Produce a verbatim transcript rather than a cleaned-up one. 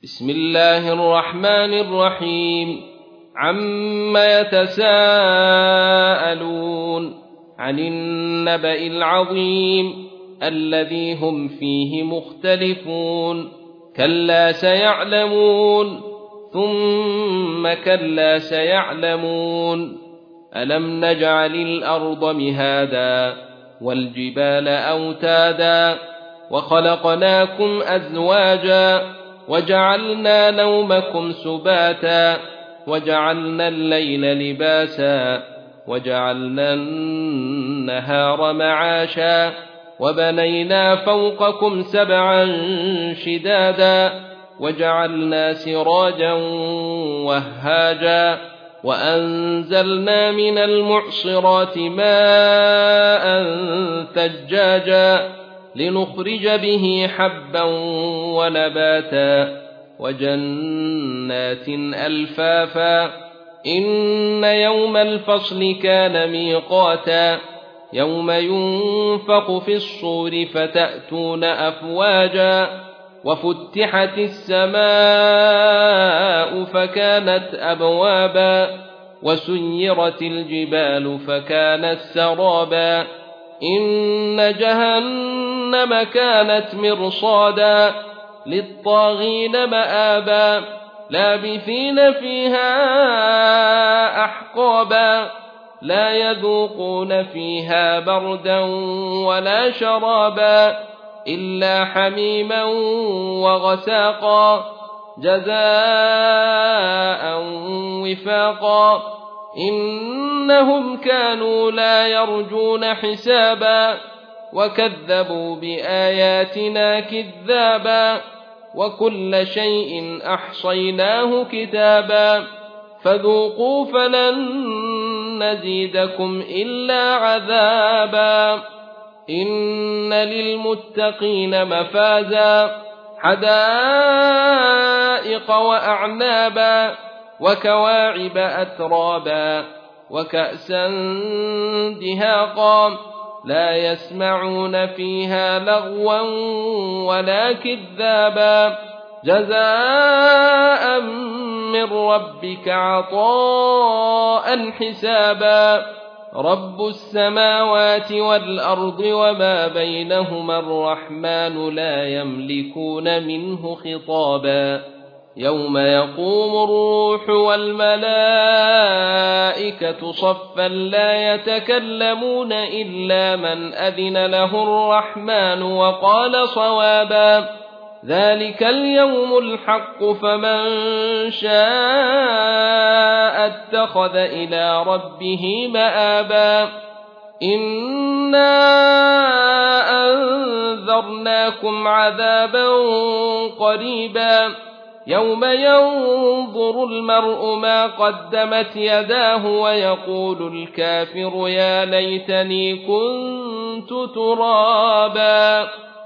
بسم الله الرحمن الرحيم عم يتساءلون عن النبأ العظيم الذي هم فيه مختلفون كلا سيعلمون ثم كلا سيعلمون ألم نجعل الأرض مهادا والجبال أوتادا وخلقناكم أزواجا وجعلنا نومكم سباتا وجعلنا الليل لباسا وجعلنا النهار معاشا وبنينا فوقكم سبعا شدادا وجعلنا سراجا وهاجا وأنزلنا من المعصرات ماء ثجاجا لنخرج به حبا ونباتا وجنات ألفافا إن يوم الفصل كان ميقاتا يوم ينفخ في الصور فتأتون أفواجا وفتحت السماء فكانت أبوابا وسيرت الجبال فكانت سرابا إن جهنم كانت مرصادا للطاغين مآبا لابثين فيها أحقابا لا يذوقون فيها بردا ولا شرابا إلا حميما وغساقا جزاء وفاقا إنهم كانوا لا يرجون حسابا وكذبوا بآياتنا كذابا وكل شيء أحصيناه كتابا فذوقوا فلن نزيدكم إلا عذابا إن للمتقين مفازا حدائق وأعنابا وكواعب أترابا وكأسا دهاقا لا يسمعون فيها لغوا ولا كذابا جزاء من ربك عطاء حسابا رب السماوات والأرض وما بينهما الرحمن لا يملكون منه خطابا يوم يقوم الروح والملائكة صفا لا يتكلمون إلا من أذن له الرحمن وقال صوابا ذلك اليوم الحق فمن شاء اتخذ إلى ربه مآبا إنا أنذرناكم عذابا قريبا يوم ينظر المرء ما قدمت يداه ويقول الكافر يا ليتني كنت ترابا